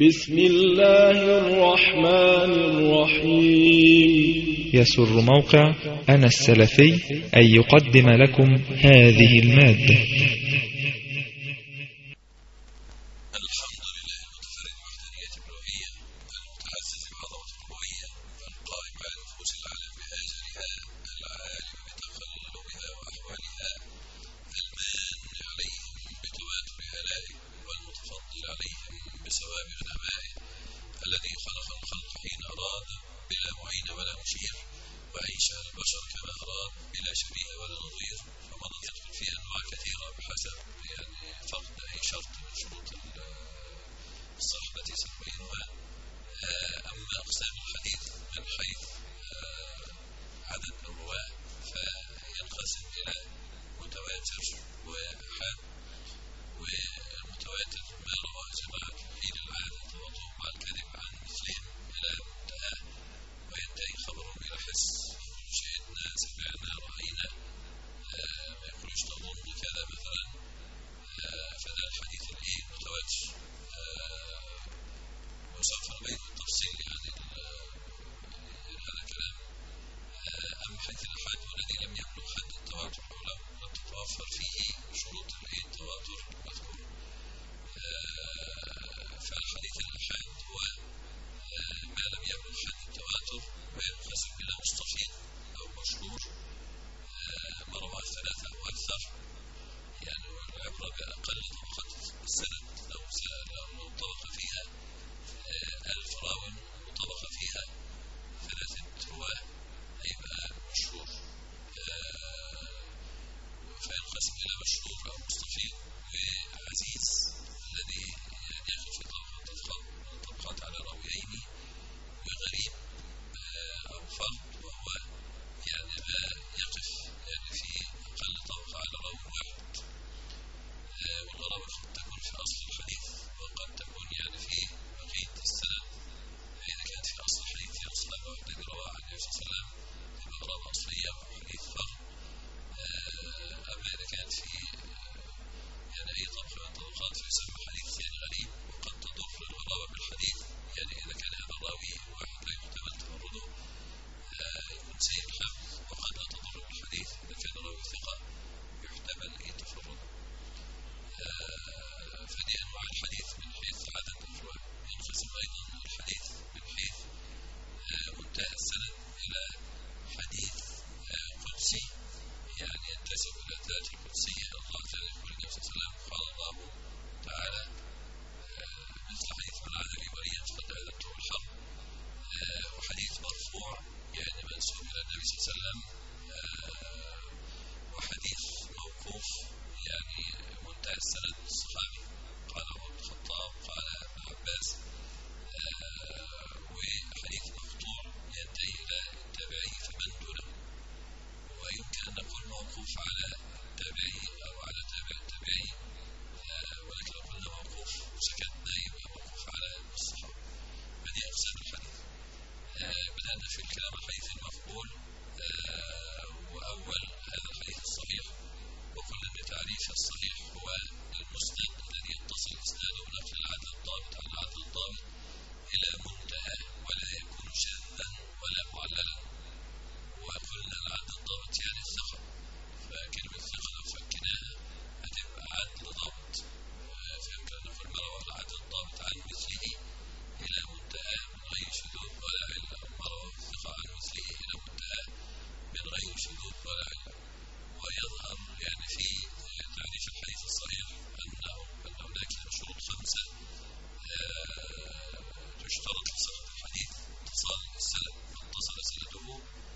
بسم الله الرحمن الرحيم. يسر موقع أنا السلفي أن يقدم لكم هذه المادة. الحمد لله المتفرد بوحدانية الألوهية، المتعزز بعظمة الربوبية، القائم على النفوس العالم بآجالها، العالم بتقلبها وأحوالها، المان عليهم بتواتر آلائه، والمتفضل عليهم بسوابغ نعمائه، الذي خلق الخلق حين أراد بلا معين ولا مشير، وأنشأ البشر كما أراد بلا شبيه ولا نظير. فمن يدخل في أنواع كثيرة بحسب فقد أي شرط من شروط الصحة التي سنبينها. أما أقسام الحديث من حيث عدد الرواة فينقسم إلى متواتر وآحاد. والمتواتر ما رواه جماعة حين العادة توضؤ مع الكذب عن مثلهم إلى منتهى، وينتهي خبرهم إلى حس، شهدنا سمعنا رأينا، ما يقولوش نظن كذا مثلا، فده الحديث المتواتر. وسوف نبين بالتفصيل هذا الكلام. أما حيث الآحاد والذي لم يبلغ حد التواتر أو لم تتوفر فيه شروط التواتر المذكور، فالحديث الآحاد هو ما لم يبلغ حد التواتر، وينقسم إلى مستفيض أو مشهور، ما رواه ثلاثة أو أكثر، يعني العبرة بأقل طبقة السند. لو طبقة فيها 1000 راو وطبقة فيها 3 رواه هيبقى مشهور. فينقسم إلى مشهور أو مستفيض، وعزيز الذي يقف في طبقات على راويين، وغريب أو فرد وهو يعني ما يقف في أقل طبقة على راوي واحد. والغرابة قد تكون في أصل الحديث، وقد تكون في بقية السند. إذا كانت في أصل الحديث في أصحاب الذي رواه عن النبي صلى الله عليه وسلم تبقى غرابة أصلية وحديث فرد. أما إذا كانت في أي طبقة من الطبقات فيسمى حديث غريب. وقد تضر الغرابة بالحديث، إذا كان هذا الراوي واحد لا يحتمل تفرده يكون سيء الحفظ، وقد لا تضر بالحديث إذا كان راوي ثقة يحتمل تفرده. فدي أنواع الحديث من حيث عدد الرواة. ينقسم أيضا الحديث من حيث منتهى السند إلى حديث قدسي، ينتسب إلى الذات القدسية. الله تعالى يقول النبي صلى الله عليه وسلم قال الله تعالى مثل حديث من عاد لي وليا فقد آذنته بالحرب. وحديث مرفوع منسوب إلى النبي صلى الله عليه وسلم. وحديث موقوف منتهى السند الصحابي قال عمر بن الخطاب قال ابن عباس. وحديث مقطوع ينتهي إلى التابعي فمن دونه، ويمكن أن نقول موقوف على التابعي أو على تابع التابعي، ولكن لو قلنا موقوف وسكتنا يبقى موقوف على الصحابة. هذه أقسام الحديث. بدأنا في الكلام الحديث المقبول، وأول هذا الحديث الصحيح. وقلنا أن تعريف الصحيح هو المسند الذي يتصل إسناده بنقل العدل الضابط عن العدل الضابط إلى منتهى، ولا يكون شاذا ولا معللا. وقلنا العدل الضابط الثقة، فكلمة ثقة لو فكناها هتبقى عدل ضابط. فيمكن أن نقول ما روى العدل الضابط عن مثله إلى منتهى من غير شذوذ ولا علة، ما روى الثقة عن مثله إلى منتهى من غير شذوذ ولا علة. ويظهر في تعريف الحديث الصحيح أن هناك شروط 5 تشترط لصحة الحديث: اتصال السند، اتصل سنده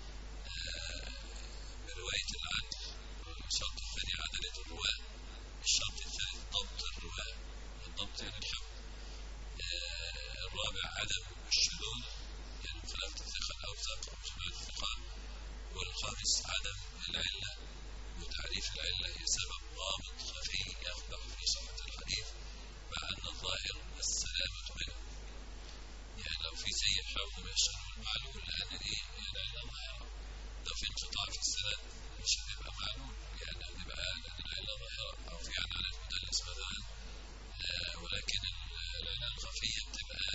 برواية العدل. الشرط الثاني عدالة الرواة. الشرط الثالث ضبط الرواة، الضبط الحفظ. الرابع عدم الشذوذ، مخالفة الثقة الأوثق أو جماعة الثقات. والخامس عدم العلة، وتعريف العلة هي سبب غامض خفي يقدح في صحة الحديث مع أن الظاهر السلامة منه. لو في زي الحوض ما يشغله المعلول لأن دي العلة ظاهرة. لو في انقطاع في السند مش هتبقى معلول، هتبقى لأن العلة ظاهرة. أو في علامة مدلس مثلا، ولكن العلة الخفية بتبقى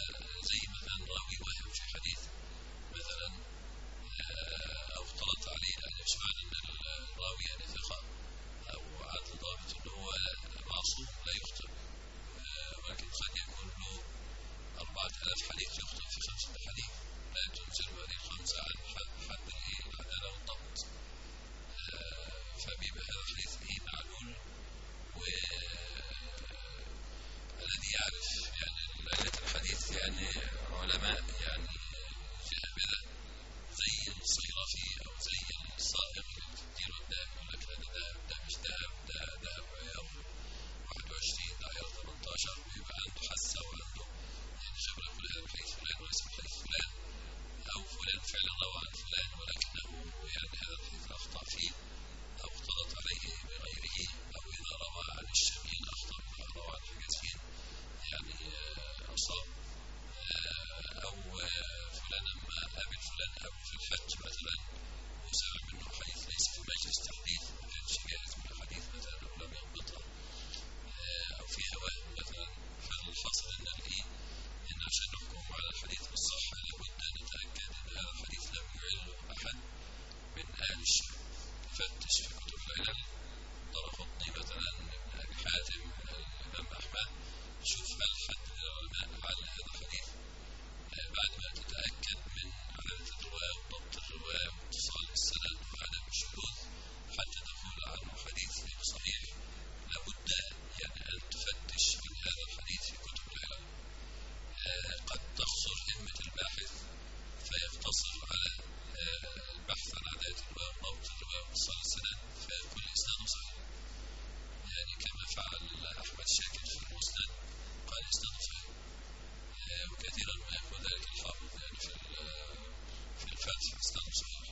الحديث بالصحة لابد أن نتأكد أن هذا الحديث لم يعله أحد من أهل الشام. فتش في كتب العلل، الدارقطني مثلا، ابن أبي حاتم، الإمام أحمد، شوف هل حد من العلماء عل هذا الحديث بعد ما تتأكد من عدالة الرواة وضبط الرواة واتصال السند وعدم الشذوذ حتى تقول عنه حديث صحيح. لابد يعني أن تفتش من هذا الحديث في كتب العلل. قد تقصر همة الباحث فيقتصر على البحث عن عدالة الرواة وضبط الرواة واتصال السند فيكون إسناده صحيح، يعني كما فعل أحمد شاكر في المسند قال إسناده صحيح. وكثيرا ما يكون ذلك الحافظ يعني في الفتح إسناده صحيح.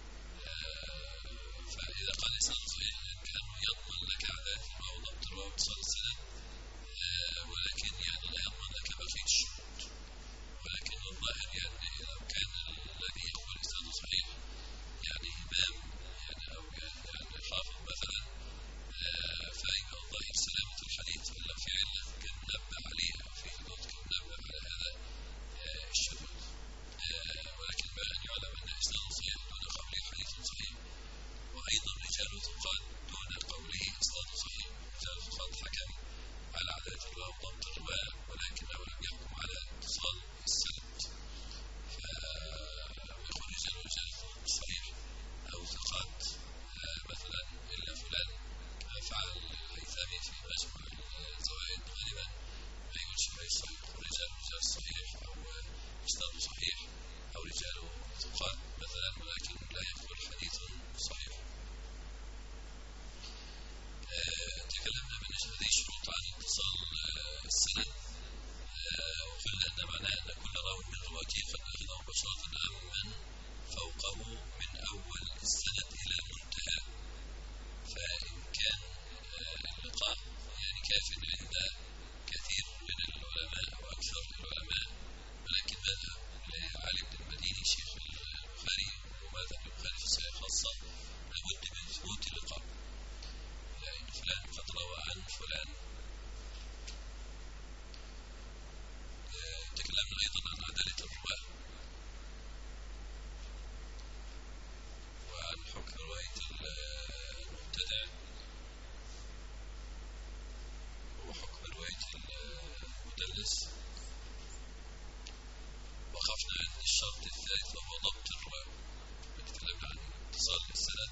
فإذا قال إسناده صحيح كأنه يضمن لك عدالة الرواة وضبط الرواة واتصال السند، ولكن يعني لا يضمن لك بقية الشروط. ولكن الظاهر يعني لو كان الذي يقول إسناده صحيح يعني إمام يعني أو يعني حافظ مثلا، فإن الظاهر سلامة الحديث، إلا في علة كان نبه عليها أو في حدود كان نبه على هذا الشذوذ. ولكن ما أن يعلم أن إسناده صحيح دون قوله حديث صحيح، وأيضا رجال ثقات دون قوله إسناده صحيح. رجال ثقات حكم على عدالة الرواة وضبط الرواة ولكنه لم يحكم على اتصال السند، فيقول رجال صحيح أو ثقات مثلا إلا فلان، كما فعل الهيثمي في مجموع الزوائد غالبا ما يقولش يقول رجال صحيح أو إسناده صحيح أو رجال ثقات مثلا، ولكن لا يقول حديث صحيح. تكلمنا بالنسبة لهذه الشروط عن اتصال السند، وقلنا أن معناه أن كل راوي من رواته قد أخذه مباشرة عمن فوقه من أول السند إلى المنتهى. فإن كان اللقاء يعني كاف عند كثير من العلماء وأكثر العلماء، ولكن مذهب لعلي بن المديني شيخ البخاري ومذهب البخاري في الصحيح خاصة لابد من ثبوت اللقاء، يعني فلان قد روى عن فلان. تكلمنا أيضا عن عدالة الرواة وعن حكم رواية المبتدع وحكم رواية المدلس. وقفنا عند الشرط الثالث وهو ضبط الرواة، تكلمنا عن اتصال السند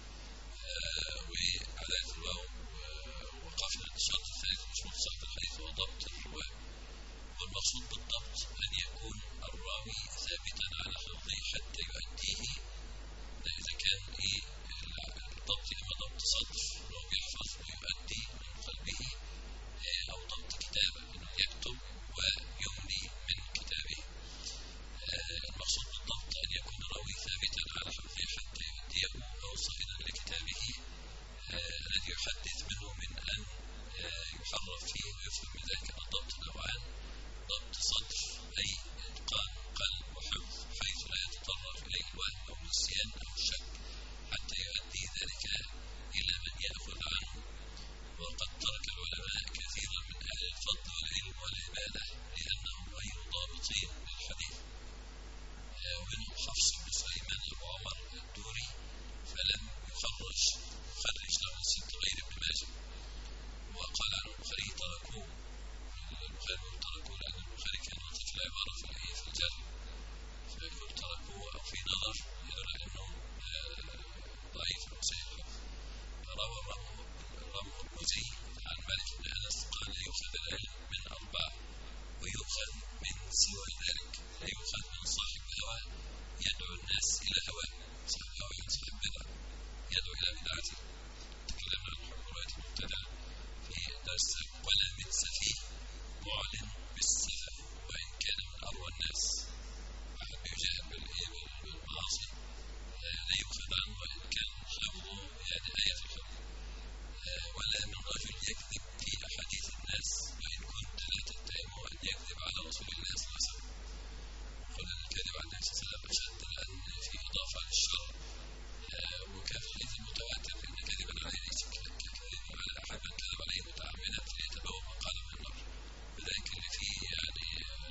وعدالة الرواة، وقفنا عند الشرط الثالث من شروط صحة الحديث وهو ضبط الرواة. والمقصود بالضبط أن يكون الراوي ثابتا على حفظه حتى يؤديه. إذا كان الضبط إما ضبط صدر لو يحفظ ويؤدي من قلبه، أو ضبط كتابة أنه يكتب ويملي من كتابه. المقصود بالضبط أن يكون الراوي ثابتا على حفظه حتى يؤديه أو صائدا لكتابه الذي يحدث منه من أن يحرف فيه ويفهم من ذلك. الضبط نوعان: ضبط صدر أي إتقان قلب وحفظ حيث لا يتطرق إليه الوهم أو النسيان أو الشك حتى يؤدي ذلك إلى من يأخذ عنه. وقد ترك العلماء كثيرا من أهل الفضل والعلم والعبادة لأنهم غير ضابطين للحديث، ومنهم حفص بن سليمان أبو عمر الدوري فلم يخرج له الست غير ابن ماجه، وقال عنه البخاري تركوه لأن البخاري كان يطلق العبارة في الجرح، فيقول تركوه أو في نظر يدل أنه ضعيف وسيء. روى الرمزي عن مالك بن أنس قال: يؤخذ العلم من أربعة ويؤخذ من سوى ذلك، لا يؤخذ من صاحب الهوى يدعو الناس إلى هواه، صاحب الهوى صاحب بدعة يدعو إلى بدعته. تكلمنا عن حكم رواية المبتدع في درس ولا مدس فيه معلن بالسفة وإن كان من أروى الناس. أحب يجاهد بالمعاصي لا يؤخذ عنه وإن كان حفظه يعني آية في الحفظ. ولا من رجل يكذب في أحاديث الناس وإن كنت لا تتهمه أن يكذب على رسول الله صلى الله عليه وسلم. قل أن الكذب عن النبي صلى الله عليه وسلم أشد لأن في إضافة للشر، وكان في الحديث المتواتر إن كذبا عليه ليس كذب على أحد من كذب عليه متعمدا فليتبوأ مقعده من النار. وذلك اللي فيه يعني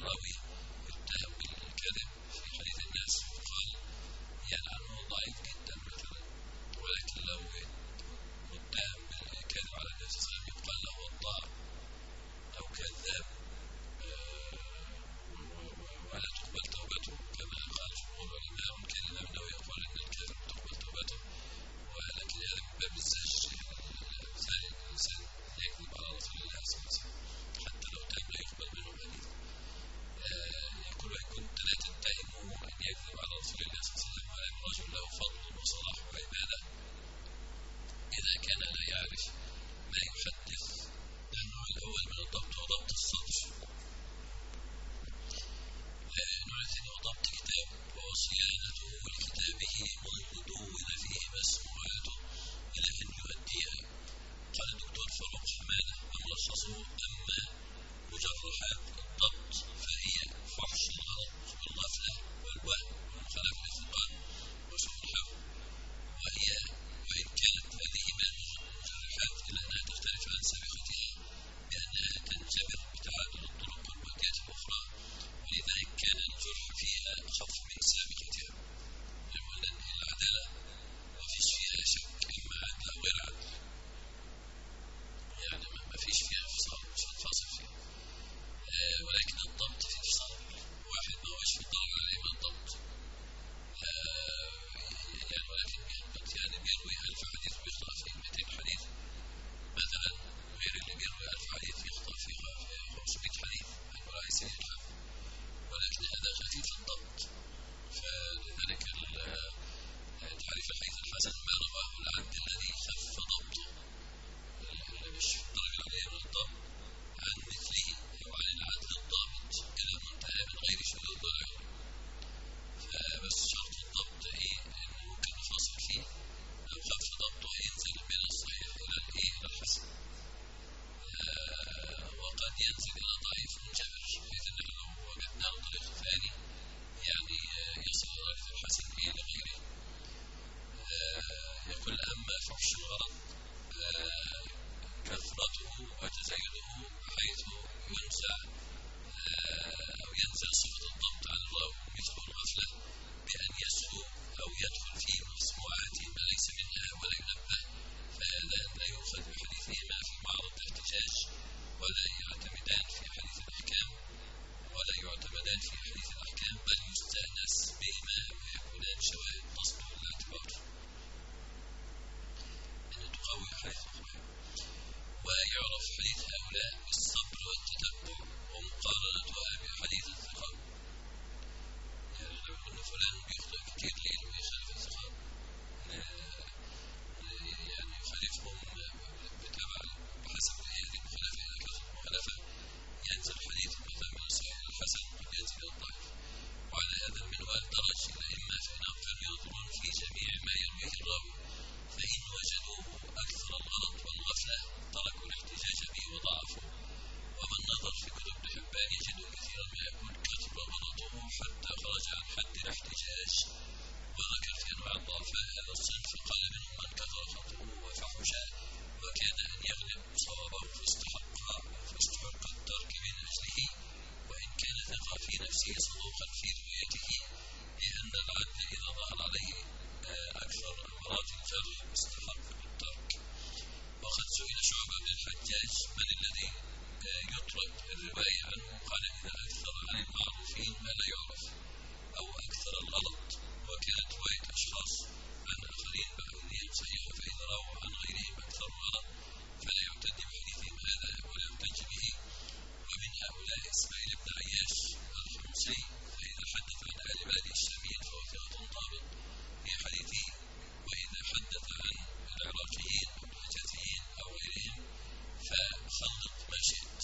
الحجاج، وذكر في أنواع الضعفاء هذا الصنف قال منهم من كثر خطأه وفحش وكاد أن يغلب صوابه فاستحق الترك من أجله، وإن كان ثقة في نفسه صدوقا في روايته، لأن العدل إذا ظهر عليه أكثر أمراض الجرح استحق الترك. وقد سئل شعبة بن الحجاج من الذي يترك الرواية عنه، قال إذا أكثر عن المعروفين ما لا يعرف أو أكثر الغلط، وكانت رواية أشخاص عن آخرين بحديثهم صحيحة، فإذا رووا عن غيرهم أكثر غلط فلا يعتد بحديثهم هذا ولا يحتج به. ومن هؤلاء إسماعيل بن عياش الحمصي، فإذا حدث عن آل بلده الشاميين فهو ثقة ضابط في حديثه، وإذا حدث عن العراقيين أو الحجازيين أو غيرهم فخلط ما شئت.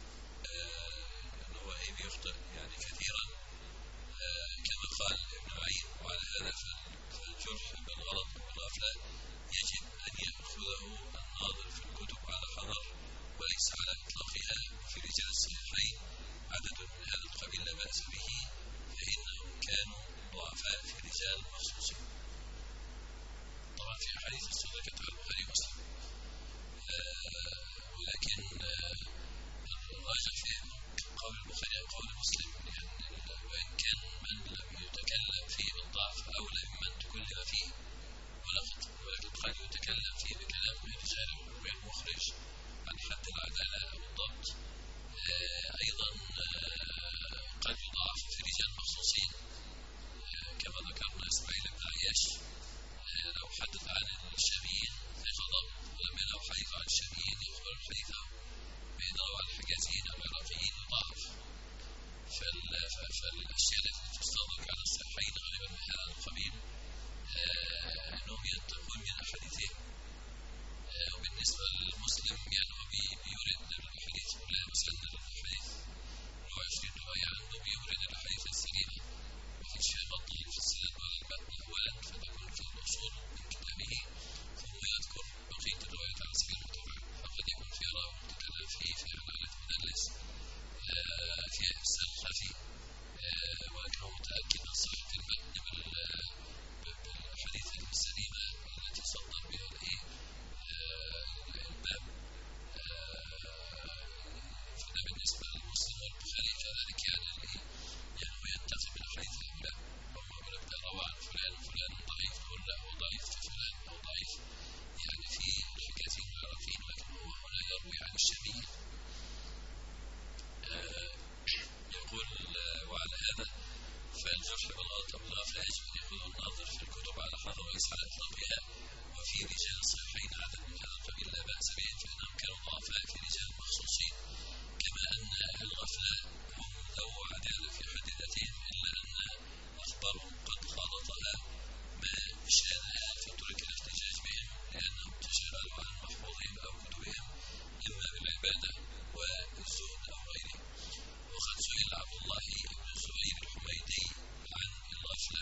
أنه بيخطئ يعني كثيرا كما قال ابن معين. وعلى هذا فالجرح بالغلط والغفلة يجب أن يأخذه الناظر في الكتب على حذر وليس على إطلاقها. في رجال الصحيحين عدد من هذا القبيل لا بأس به، فإنهم كانوا ضعفاء في رجال مخصوصين. طبعا في أحاديث السنة كتب البخاري ومسلم، ولكن الراجح في قول البخاري أو قول مسلم، يعني وإن كان من لم يتكلم فيه بالضعف أولى ممن تكلم فيه، ولكن قد يتكلم فيه بكلام رجال غير مخرج عن حد العدالة أو الضبط. أيضا قد يضاعف في رجال مخصوصين كما ذكرنا إسماعيل بن عياش لو حدث عن الشاميين بغضب ولم ينهوا حديث عن الشاميين يخبر الحديث بين روى الحجازيين أو العراقيين يضاعف. فالأشياء التي تستدرك على الصحيحين غالبا من هذا القبيل أنهم ينتقون من أحاديثهم. وبالنسبة للمسلم يعني هو بيورد الحديث ولا مسند الحديث لو 20 رواية عنده بيورد الحديث السليمة، وفي شيء بطل في السند ولا المتن أولا فتكون في الأصول من كتابه، ثم يذكر بقية الروايات على سبيل المتابعة، فقد يكون في راوي متكلم فيه في علالة مدلس في إرسال خفي، ولكنه متأكد من صحة المتن بالحديث السليمة التي صدر بها الباب. فده بالنسبة للمسلم والبخاري كذلك، يعني هو ينتقي من الحديث الأولى، وما يقول لك روى عن فلان وفلان ضعيف، يقول له هو ضعيف كفلان أو ضعيف يعني في الحجازين والعراقيين، لكن هو هنا يروي عن الشاميين. يقول وعلى هذا فالجرح بالغلط والغفلة يجب أن يأخذ الناظر في الكتب على حذر وليس على إطلاقها. وفي رجال الصحيحين عدد من هذا القبيل لا بأس بهم، فإنهم كانوا ضعفاء في رجال مخصوصين، كما أن أهل الغفلة هم ذو عدالة في حد ذاتهم، إلا أن أخبارهم قد خالطها ما شانها فترك الاحتجاج بهم لأنهم تشغلوا عن محفوظهم أو كتبهم إما بالعبادة والزهد أو غيره. وقد سئل عبد الله بن الزبير الحميدي عن الغفلة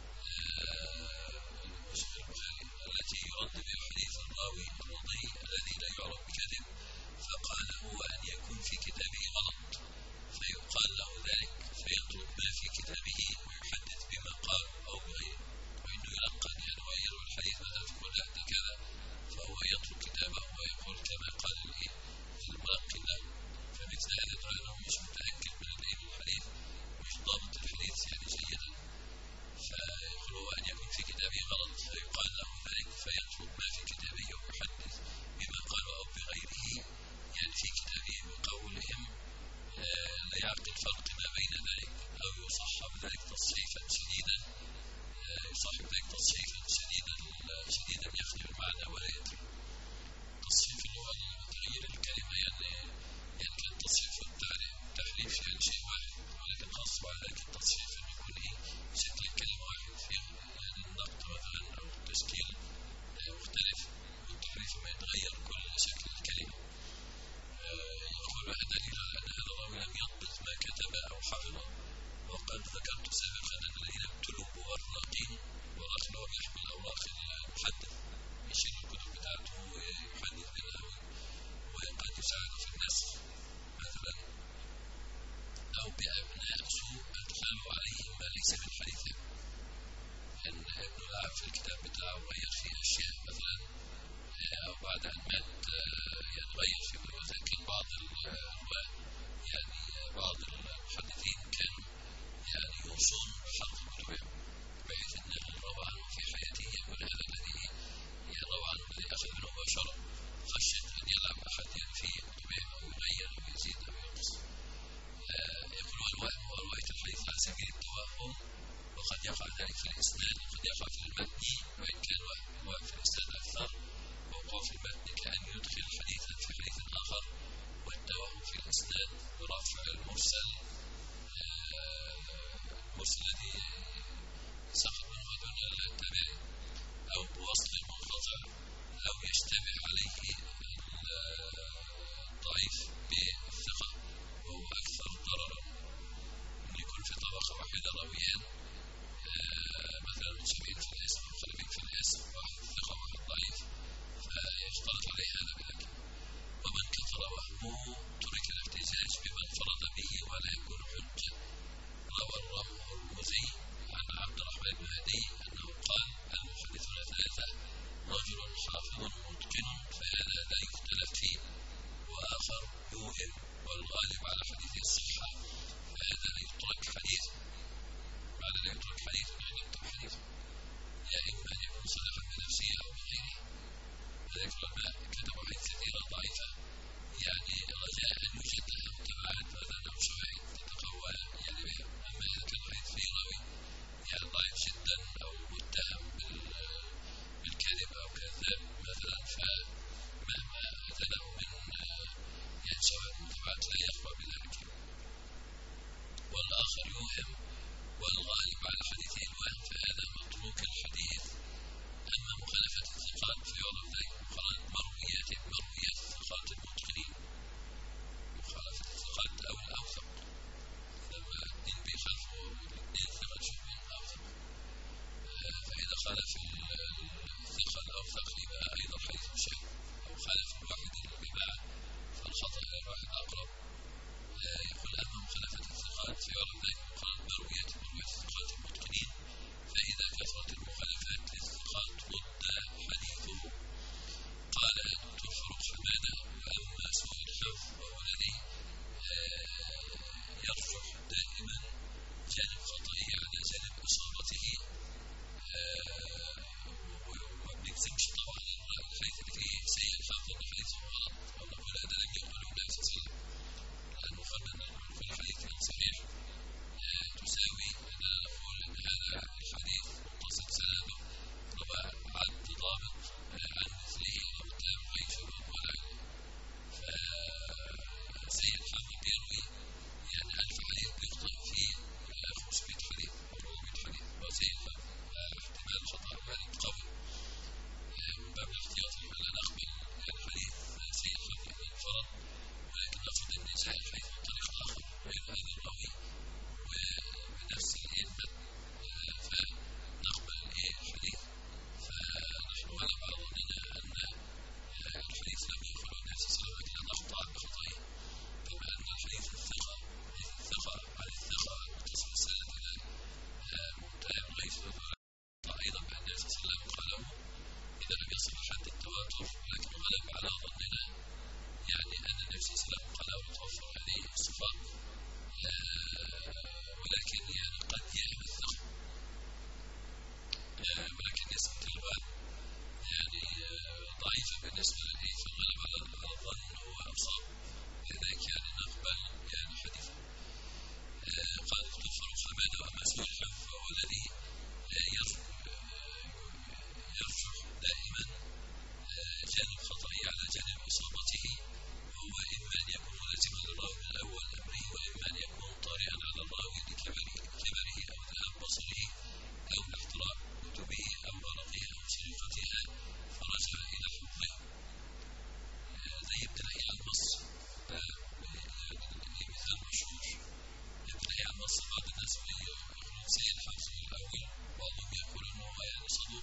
التي يرد بها حديث الراوي الرضي الذي لا يعرف بكذب، فقال هو أن يكون في كتابه غلط فيقال له ذلك فيترك ما في كتابه ويحدث بما قال أو بغيره، وإنه يلقن يعني ويروي الحديث مثلا يقول لا ده كذا فهو يترك كتابه ويقول كما قال الملقن له. فمثل هذا لأنه مش متأكد من الحديث مش ضابط الحديث يعني جيدا، فيقول هو أن يكون في كتابه غلط فيقال له ذلك فيترك ما في كتابه ويحدث بما قال أو بغيره، يعني في كتابه بقولهم لا يعقل فرق ما بين ذلك، أو يصحب ذلك تصحيفا شديدا شديدا يخدم المعنى ولا يدري. تصحيف اللي هو تغيير الكلمة يعني كان تصحيف التحريف يعني شيء واحد، ولكن خاص على ذلك التصحيف أن يكون شكل الكلمة واحد فيه يعني النقط مثلا أو التشكيل مختلف، والتحريف ما يتغير كل شكل الكلمة. يقول هذا دليل على أن هذا الراوي لم يضبط ما كتب أو حفظه. وقد ذكرت سابقا أن الذين ابتلوا بورقين والرقم هو بيحمل أوراق المحدث يشيل الكتب بتاعته ويحدث بها وقد يساعد في النسخ مثلا، أو بأبناء سوء أدخلوا عليهم ما ليس من حديثهم. يقع ذلك في الإسناد وقد يقع في المتن، وإن كان وقع في الإسناد أكثر. ووقوع في المتن كأن يدخل حديثا في حديث آخر، والتوهم في الإسناد برفع المرسل الذي سقط منه دون التابعين، أو بوصل المنقطع، أو يشتبه عليه الضعيف بالثقة وهو أكثر ضررا من يكون في طبقة واحدة راويان مثلا متشابهين في الاسم مختلفين في الاسم، واحد ثقة وواحد ضعيف، فيشترط عليه هذا بذلك. ومن كثر وهمه ترك الاحتجاج بمن فرض به ولا يكون حجة. روى الرمزي عن عبد الرحمن بن هدي أنه قال: المحدثون ثلاثة: رجل حافظ متقن فهذا لا يختلف فيه، وآخر يوهم والغالب على حديثه الصحة فهذا لا يترك حديثه. معنى لا يترك حديثه يعني يكتب حديثه، يا إما أن يكون صالحا بنفسه أو بغيره. ذلك العلماء كتبوا حديث كثيرة ضعيفة، يعني رجاء أن يوجد لها متابعات مثلا أو شواهد تتقوى يعني بها. أما إذا كان الحديث فيه راوي يعني ضعيف جدا أو متهم بالكذب أو كذاب مثلا، فمهما أتى له من يعني شواهد متابعات لا يقوى بذلك. والآخر يوهم والغالب على حديثه الوهم فهذا متروك الحديث. أما مخالفة الثقات فيعرف ذلك مرويات الثقات المتقنين، مخالفة الثقات أو الأوثق، لما الاثنين بيخالفوا الاثنين ثقة شبه أوثق، فإذا خالف الثقة الأوثق يبقى أيضا حديث شاذ، أو خالف الواحد الجماعة فالخطأ إلى الواحد أقرب. يقول: أما مخالفة الثقات فيعرف ذلك مرويات الثقات المتقنين، فإذا كثرت المخالفات للثقات رد حديثه. قال الدكتور فاروق حمادة: وأما سوء الحفظ وهو الذي يرجح دائما جانب خطئه على جانب إصابته، وما بنجزمش طبعا الحديث اللي فيه سيء الحفظ أن حديثه غلط، أو نقول هذا لم يقله النبي صلى الله عليه وسلم، لأنه قلنا أن في الحديث صحيح تساوي أننا نقول أن هذا الحديث متصل سنده روى عد ضابط عن مثله أو تام غير شذوذ ولا علم. فسيء الحفظ بيروي يعني 1000 حديث يخطئ فيه 500 حديث أو 400 حديث، وسيء الحفظ احتمال خطأ وارد قوي. من باب الاحتياط لا نقبل الحديث سيء الحفظ إذا انفرد، ولكن نأخذ النزاع الحديث من طريق آخر غير هذا الراوي وبنفس الإيمان فنقبل الحديث. فنحن غلب على ظننا أن الحديث لم يخلو الناس صلى الله عليه وسلم لأن أخطأ بخطئه، كما أن الحديث الثقة عن الثقة المتصل السند إلى متهم غير شذوذ أيضا بأن الناس صلى الله عليه وسلم قاله إذا لم يصل حد التواتر، ولكن غلب على ظننا يعني أن النبي صلى الله عليه وسلم قال وتوفر هذه الصفات، ولكن يعني قد يهم الثقة، ولكن نسبة الوهم يعني ضعيفة بالنسبة لديه، فالغلب على الظن هو أصاب، لذلك يعني نقبل يعني حديثه. قال الدكتور فاروق حمادة: وأما سوء الحفظ فهو الذي يرجح دائما جانب خطئه على جانب إصابته، وهو إما أن يكون ملازما للراوي من أول أمره، وإما أن يكون طارئا على الراوي لكبره أو ذهاب بصره أو احتراق كتبه أو ورقه أو سرقتها فرجع إلى حفظه، زي ابن لهيعة المصري. مثال مشهور ابن لهيعة المصري، بعض الناس يقولون سيء الحفظ في الأول، بعضهم يقول أنه يعني صدوق،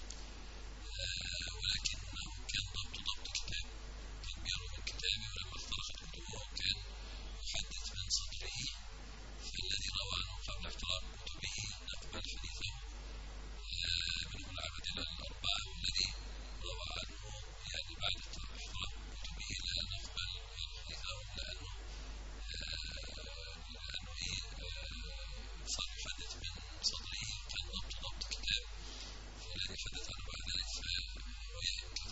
ولكنه كان ضبط كتاب، كان بيروي من كتابه، ولما افترقت كتبه كان يحدث من صدره، فالذي روى عنه قبل افتراق كتبه نقبل حديثه منهم العبادلة الأربعة، والذي روى عنه يعني بعد افتراق كتبه لا نقبل حديثه، لأنه صار يحدث من صدره، كان ضبط كتاب، فالذي حدث عنه بعد ذلك فهو يهم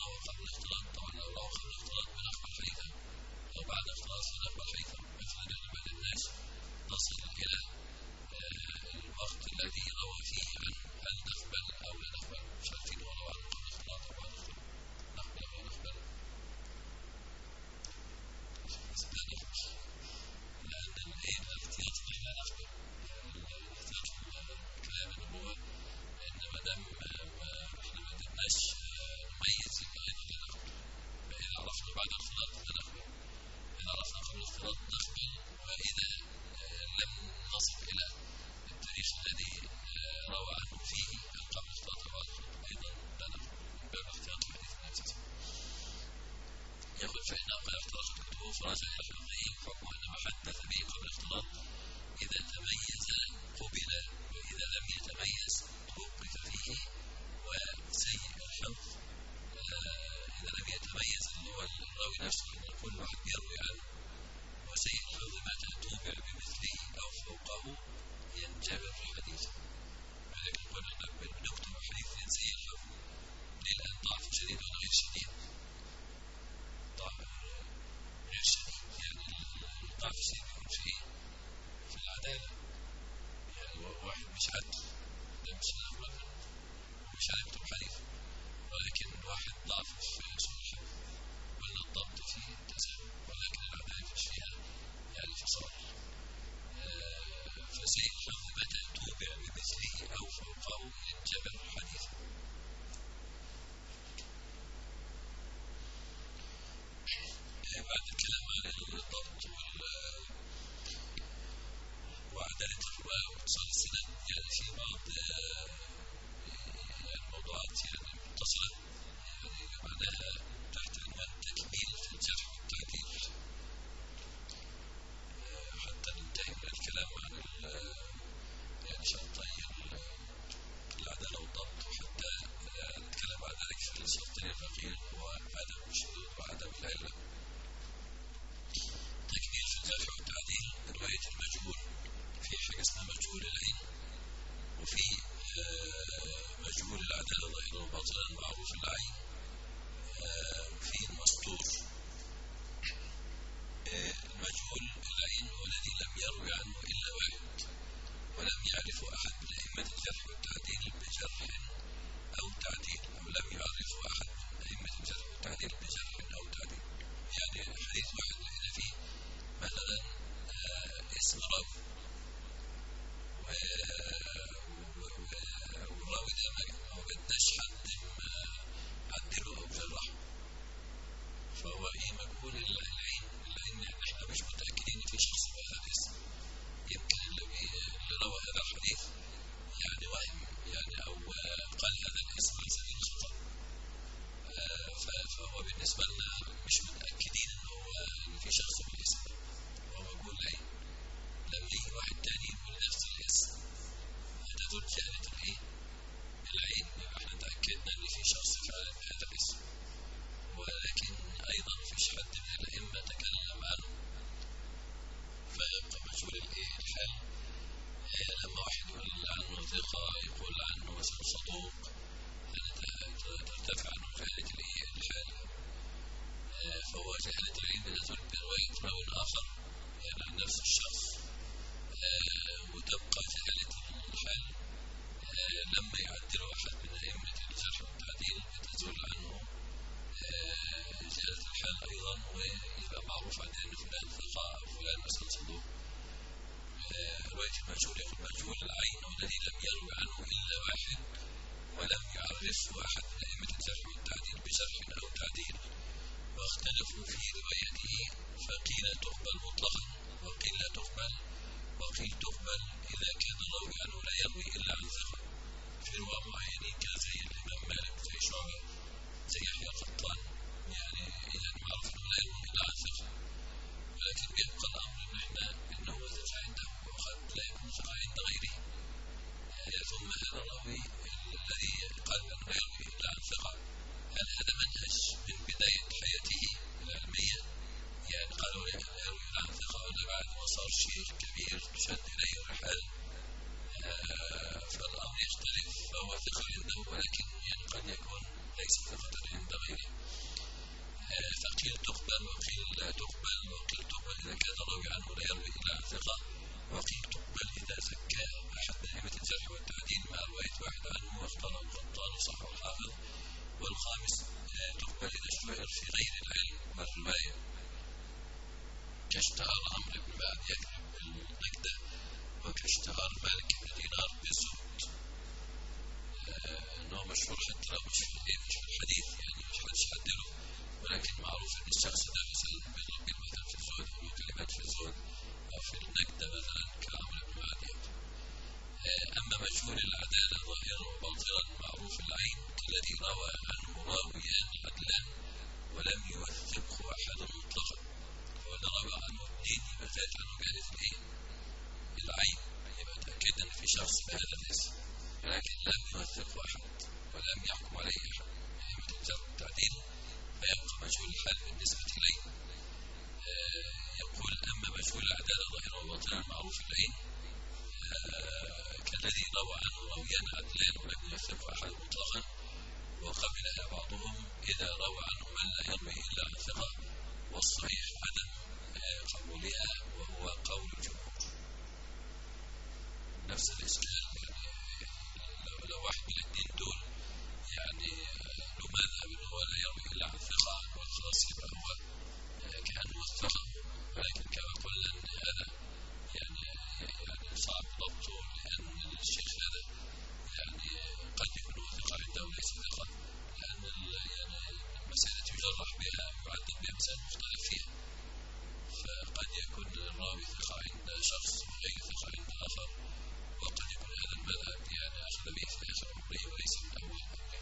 روى قبل الاختلاط. طبعا لو روى قبل الاختلاط بنقبل حديثا، أو بعد الاختلاط فنقبل حديثا. مثلا أن بعض الناس تصل إلى الوقت الذي روى فيه عنه هل نقبل أو لا نقبل، مش عارفين هو روى عنه قبل الاختلاط أو بعد الاختلاط، نقبل أو لا نقبل. لأن الاحتياط لا نقبل، الاحتياط الكلام النبوة، لأن ما دام احنا ما قدرناش نميز يبقى أيضا لا نقبل. فإذا عرفنا بعد الاختلاط لا نقبل، إذا عرفنا قبل الاختلاط نقبل، وإذا لم نصل إلى التاريخ الذي روى عنه فيه قبل الاختلاط أو بعد الاختلاط أيضا لا نقبل، من باب احتياط الحديث النفسي. يقول فإنه قد افترقت كتبه فرجع إلى حفظه حكم أن ما حدث به قبل الاختلاط إذا تميز قبل، وإذا لم يتميز توقف فيه. وسيء الحفظ إذا لم يتميز اللي هو الراوي نفسه، أن كل واحد يروي عنه، وسيء الحفظ متى توبع بمثله أو فوقه ينجبر حديثه. ولكن قلنا بنكتب حديث سيء الحفظ ليه؟ لأن ضعف شديد ولا غير شديد؟ ضعف غير شديد، يعني الضعف الشديد يكون في العدالة، يعني واحد مش عدل ده مش نقبل منه ومش هنكتب حديث. ولكن واحد ضعف في سوء الحفظ ولا الضبط فيه تساهل، ولكن العدالة مش فيها يعني فصال. فسيء الحفظ متى توبع بمثله أو فوقه ينجبر حديثه. بعد الكلام عن الضبط وعدالة الرواة واتصال السند، يعني في بعض الموضوعات يعني متصلة، يعني معناها تحت عنوان تكميل في الجرح والتعديل، حتى ننتهي من الكلام عن يعني شرطي العدالة والضبط، وحتى نتكلم بعد ذلك في الشرطين الأخير هو عدم الشذوذ وعدم العلة. تكميل في الجرح والتعديل رواية المجهول، في حاجة اسمها مجهول العين، وفي مجهول العدالة ظاهرا وباطنا معروف العين، وفي المستور. المجهول العين هو الذي لم يروي عنه إلا واحد، ولم يعرف أحد من أئمة الجرح والتعديل بجرح أو تعديل، أو لم يعرف أحد من أئمة الجرح والتعديل بجرح أو تعديل. يعني حديث واحد لقينا فيه مثلا اسم راوي والراوي ده ما بدناش حد عدله أو جرحه، فهو مجهول العين. احنا مش متأكدين إن في شخص بهذا الاسم، يمكن اللي روى هذا الحديث يعني وهم، يعني أو قال هذا الاسم على سبيل الخطأ، فهو بالنسبة لنا مش متأكدين إن في شخص بالاسم، هو مجهول العين. لما يجي واحد تاني يقول نفس الاسم تدل جهلة العين، يبقى احنا تأكدنا إن في شخص فعلا بهذا الاسم. ولكن أيضا مفيش حد من الأئمة تكلم عنه، فيبقى مجهول الحال. لما واحد يقول عنه ثقة، يقول عنه مثلا صدوق، ترتفع عنه جهلة الحال. فهو جهلة العين بتدل برواية راوي آخر يعني عن نفس الشخص، وتبقى جهلة الحال لما يعدله أحد من أئمة الجرح والتعديل بتزول عنه جهلة الحال أيضا، ويبقى معروف عن أن فلان ثقة أو فلان مثلا صدوق. رواية المجهول يقول مجهول العين والذي لم يروي عنه إلا واحد ولم يعرفه أحد من أئمة الجرح والتعديل بجرح أو تعديل، واختلفوا في روايته، فقيل تقبل مطلقا وقيل لا تقبل، وقيل تقبل إذا كان الراوي عنه لا يروي إلا عن ثقة في رواة معينين كزي الإمام مالك، زي شعبة، زي يحيى القطان، يعني إذا معروف أنه لا يروي إلا عن ثقة. ولكن يبقى الأمر إنه وزج عنده وقد لا يكون ثقة عند غيره. ثم هذا الراوي الذي قال أنه لا يروي إلا عن ثقة، هل هذا منهج من بداية حياته العلمية؟ يعني قالوا لا يروي إلا عن ثقة، ولا بعد ما صار شيء كبير تشد إليه الرحال فالأمر يختلف، فهو ثقة عنده، ولكن يعني قد يكون تقبل وقيل لا تقبل، وقيل تقبل إذا كان الراوي عنه لا يروي إلا عن ثقة، وقيل تقبل إذا زكى أحد من أئمة الجرح والتعديل مع رواية واحد عنه واختاره القطان وصححه الحافظ. والخامس تقبل إذا اشتهر في غير العلم والرواية، كاشتهر عمرو بن معد يكذب بالنكدة، وكاشتهر مالك بن دينار بالزهد، أنه مشهور حتى لو مش في الحديث، يعني مش حدش حدله، ولكن معروف أن الشخص ده مثلا بيضرب مثلا في الزهد أو كلمات في الزهد أو في النكدة مثلا كعمرو بن معد يكذب. أما مجهول العدالة ظاهرا وباطلا معروف العين كالذي روى عنه راويان عدلان ولم يوثقه أحد مطلقا، هو اللي روى عنه اثنين يبقى ذات عنه جائز العين، يبقى تأكد أن في شخص بهذا الاسم، ولكن لم يوثقه أحد ولم يحكم عليه أحد أئمة الجرح والتعديل، فيبقى مجهول الحال بالنسبة إليه. يقول أما مجهول العدالة ظاهرا وباطلا معروف العين كالذي روى عنه راويان عدلان ولم يوثقه أحد مطلقا، وقبلها بعضهم إذا روى عنه من لا يروي إلا عن ثقة، والصحيح عدم قبولها وهو قول الجمهور. نفس الإشكال، يعني لو واحد من الاثنين دول يعني له مذهب أنه هو لا يروي إلا عن ثقة والخلاص يبقى هو كأنه وثقه، ولكن كما قلنا أن هذا يعني صعب ضبطه، لأن الشيخ هذا يعني قد يكون ثقة عنده وليس ثقة، لأن يعني المسألة يجرح بها ويعدد بها مسائل مختلف فيها، فقد يكون الراوي ثقة عند شخص وغير ثقة عند آخر، وقد يكون هذا المذهب يعني أخذ به في آخر عمره وليس من أول عمره.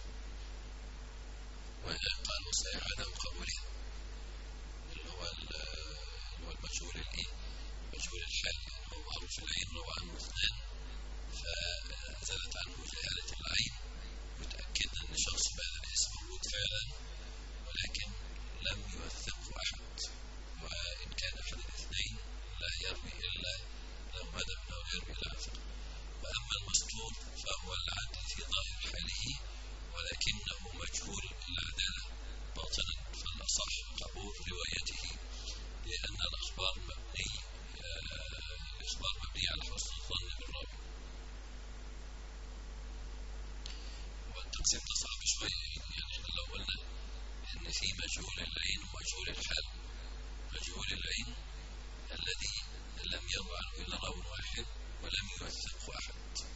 وقال وصحيح عدم قبولها اللي هو المجهول مجهول الحال، هو معروف العين روى عنه اثنان فزالت عنه جهالة العين، متأكد أن شخص بهذا الاسم موجود فعلا ولكن لم يوثقه أحد، وإن كان أحد الاثنين لا يروي إلا له مذهب أنه يروي إلا عن ثقة. وأما المستور فهو العدل في ظاهر حاله ولكنه مجهول العدالة باطنا، فالأصح قبول روايته، لأن الأخبار مبني على حسن الظن بالراوي. والتقسيم ده صعب شوية، يعني احنا لو قلنا إن في مجهول العين ومجهول الحال، مجهول العين الذي لم يروى عنه إلا راو واحد ولم يوثقه أحد،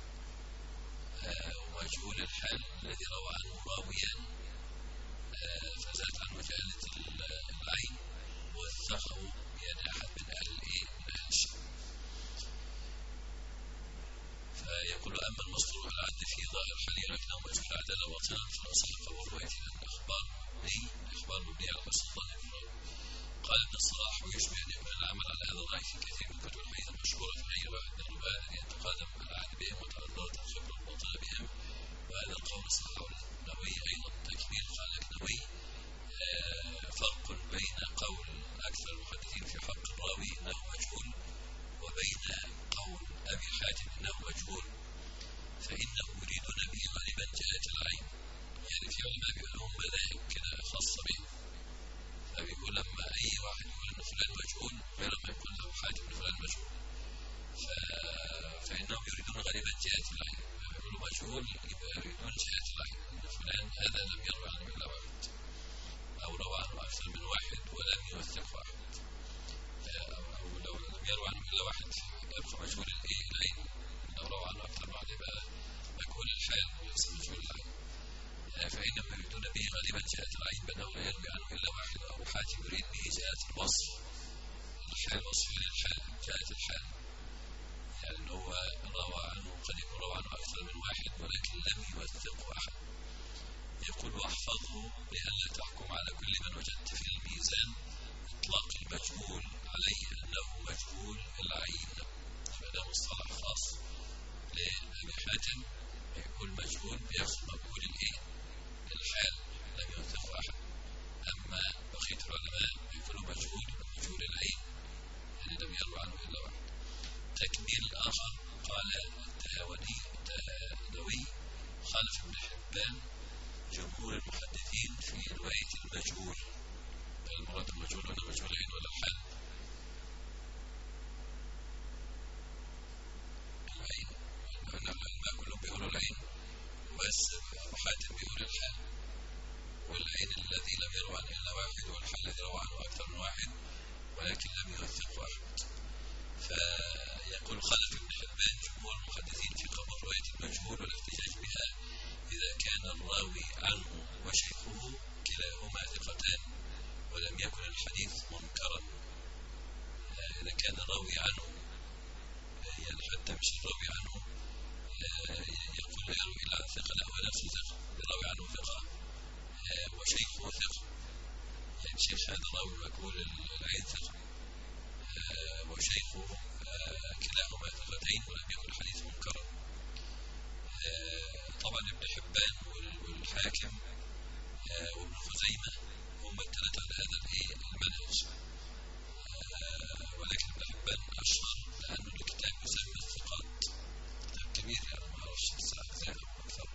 ومجهول الحال الذي روى عنه راويان فزالت عنه جهالة العين ووثقه يعني أحد من أهل الشام. فيقول أما المصدر العدل في ظاهر حاله لكنه مجهول العدالة باطنا، فالأصح قبول روايته لأن الأخبار مبنية على حسن الظن بالراوي. قال ابن الصلاح ويشبه أن يكون العمل على هذا الرأي في كثير من كتب الحديث المشهورة في غير واحد من الرواة الذين يتقادم العهد بهم وتعذرت الخبرة الباطنة بهم، وهذا القول صححه النووي أيضا. تكميل قال النووي فرق بين قول أكثر المحدثين في حق الراوي أنه مجهول وبين قول أبي حاتم أنه مجهول، فإنه يريدون به غالبا جهة العين، يعني في علماء بيقولون مذاهب كده خاصة به، فبيقول لما أي واحد يقول أن فلان مجهول غير ما يقول له حاتم أن فلان مجهول، فإنهم يريدون غالبا جهة العين، يقولوا مجهول يبقى يريدون جهة العين، أن فلان هذا لم يروي عنه إلا واحد أو روى عنه أكثر من واحد ولم يوثق واحد، أو لو لم يروى عنه إلا واحد يبقى مجهول العين، لو روى عنه أكثر من واحد يبقى مجهول الحال وليس مجهول العين. فإنما يريدون به غالبا جهة العين بأنه لا يروي عنه إلا واحد، أو حاتم يريد به جهة الوصف، الحال وصف للحال جهة الحال، يعني أنه هو روى عنه قد يكون روى عنه أكثر من واحد ولكن لم يوثقه أحد. يقول واحفظه لئلا تحكم على كل من وجدت في الميزان إطلاق المجهول عليه أنه مجهول العين، فهذا مصطلح خاص لأبي حاتم، يقول مجهول بياخذ مجهول الحال لم يوثقه أحد. أما بقية العلماء يقولوا مجهول العين يعني لم يروى عنه إلا واحد. تكميل الآخر قال التهاوني خالف ابن حبان جمهور المحدثين في رواية المجهول، المراد المجهول هنا مجهول العين ولا الحال؟ العين. العلماء كلهم بيقولوا العين، بس أبو حاتم بيقول الحال. والعين الذي لم يروى عنه إلا واحد، والحال الذي روى عنه أكثر من واحد ولكن لم يوثقه أحد. فيقول خلف ابن حبان جمهور المحدثين في قبول رواية المجهول والاحتجاج بها إذا كان الراوي عنه وشيخه كلاهما ثقتان ولم يكن الحديث منكرا. إذا كان الراوي عنه، يعني حتى مش الراوي عنه يقول لا يروي إلا عن ثقة، لا هو نفسه ثقة، الراوي عنه ثقة وشيخه ثقة، يعني شيخ هذا الراوي مقبول العين ثقة وشيخه كلاهما ثقتين ولم يكن الحديث منكرا. طبعا ابن حبان والحاكم وابن خزيمة هم الثلاثة على هذا المنهج، ولكن ابن حبان أشهر لأنه الكتاب يسمى الثقات، كتاب كبير يعني ما أعرفش 9 أجزاء أو أكثر.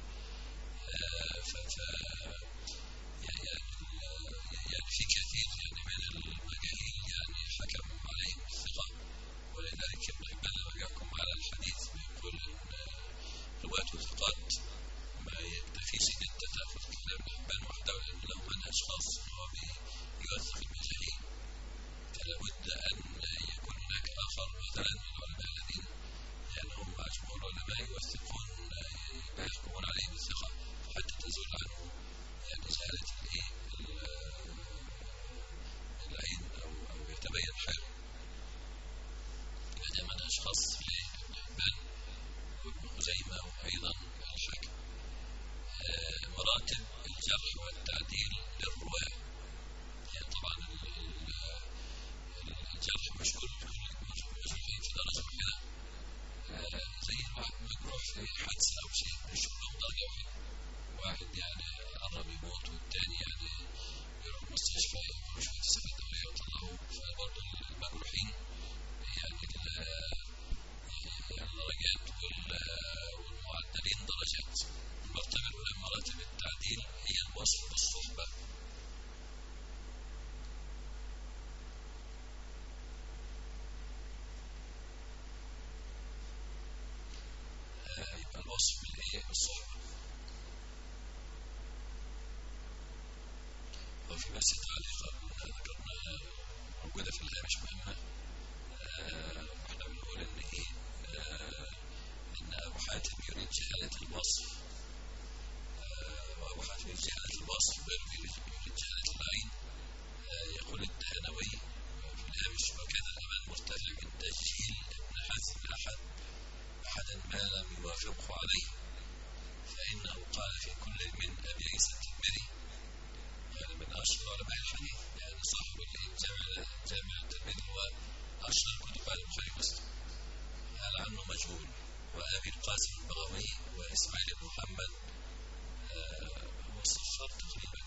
يعني في كثير يعني من المجاهيل يعني حكم عليهم الثقة، ولذلك ابن حبان لما يحكم على الحديث بيقول إن رواته ثقات، ما يكتفيش إن أنت تأخذ كلام ابن حبان وحده، لأنه له منهج خاص وهو بيوثق المجاهيل، فلا بد أن يكون هناك آخر مثلا من العلماء الذين يعني هم جمهور العلماء يوثقون ما يحكمون عليه بالثقة حتى تزول عنه يعني جهالة العين أو يتبين حاله. هذا منهج خاص لابن حبان وابن خزيمة وأيضا الحاكم. مراتب الجرح والتعديل للرواة، يعني طبعا الجرح مشغول في درجة واحدة، زي الواحد مجروح في حادثة أو شيء مش كلهم درجة واحدة، واحد يعني قرب يموت والتاني يعني يروح مستشفى يعملوا شوية استفادة دولية ويطلعوه، فبرضه المجروحين يعني الدرجات والمعدلين درجات. المرتبة الأولى مراتب التعديل هي الوصف بالصحبة. يبقى الوصف بالصحبة. وفي بس تعليقا ذكرنا موجودة في الهامش مهمة، واحنا بنقول إن إن أبو حاتم يريد جهالة الوصف، وأبو حاتم يريد جهالة الوصف ويريد جهالة العين. يقول الدهنوي في الهامش: وكان الأمل مرتفع من تسجيل ابن حزم أحدا ما لم يوافقه عليه، فإنه قال في كل من أبي عيسى الترمذي، يعني من أشهر علماء الحديث، يعني صاحب جامع الترمذي وأشهر كتب بعد البخاري ومسلم، قال عنه مجهول. وأبي القاسم البغوي وإسماعيل بن محمد والصفار تقريبا،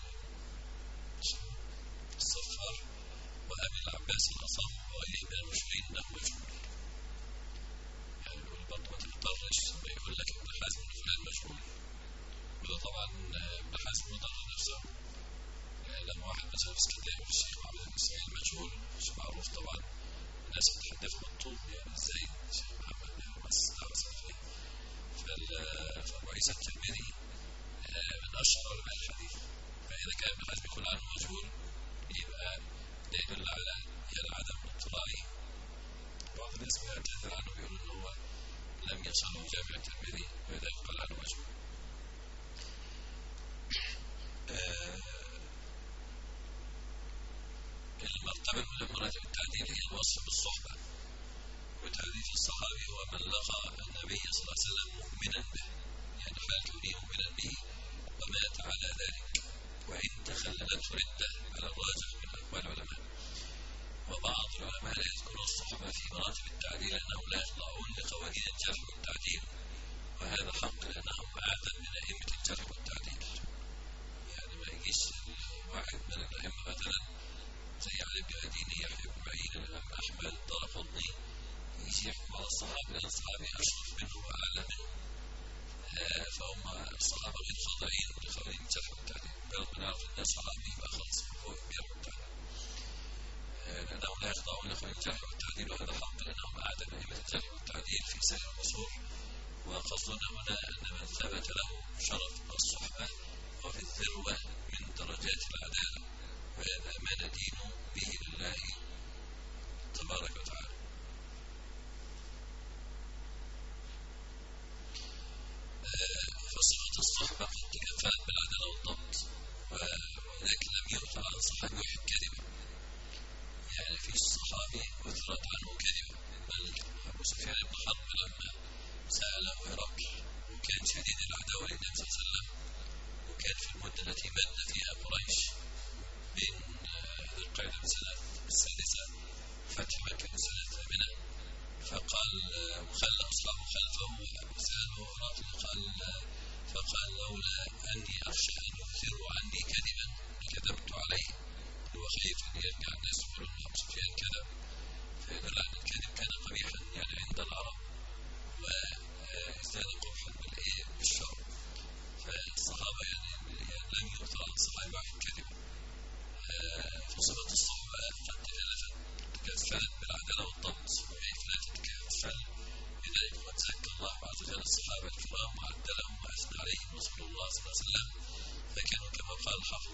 الصفار وأبي العباس الأصم وغيره من المشهورين أنه مجهول. يعني برضه ما تضطرش ما يقول لك ابن حزم بن فلان مجهول، وده طبعا ابن حزم ضر نفسه. لما واحد مثلا في اسكندريه يقول الشيخ محمد بن اسماعيل مجهول، مش معروف طبعا، الناس بتحدثه بالطول، يعني ازاي الشيخ محمد بس درس فيه. فأبو عيسى الترمذي من أشهر علماء الحديث، فإذا كان ابن حزم يقول عنه مجهول يبقى ده يدل على عدم اطلاعه. بعض الناس بيعتذر عنه بيقول إن هو لم يصله جامع الترمذي وإذا يقال عنه مجهول. المرتبة من مراتب التعديل هي الوصف بالصحبة. وتحديث الصحابي هو من لقى النبي صلى الله عليه وسلم مؤمنا به، يعني حال كونه مؤمنا به ومات على ذلك، وإن تخللته ردة على الراجح من أقوال العلماء. وبعض العلماء لا يذكرون الصحبة في مراتب التعديل لأنهم لا يخضعون لقوانين الجرح والتعديل، وهذا حق لأنهم أعدل من أئمة الجرح والتعديل. يعني ما يجيش واحد من الأئمة مثلا زي علي بن مديني، يحيى بن معين، الإمام أحمد، الدارقطني، يجي يحكم على الصحابة لأن الصحابي أشرف منه وأعلى منه، فهم الصحابة غير خاضعين لقوانين الجرح والتعديل. برغم أن نعرف أن الصحابي يبقى خلص فوق الجرح والتعديل.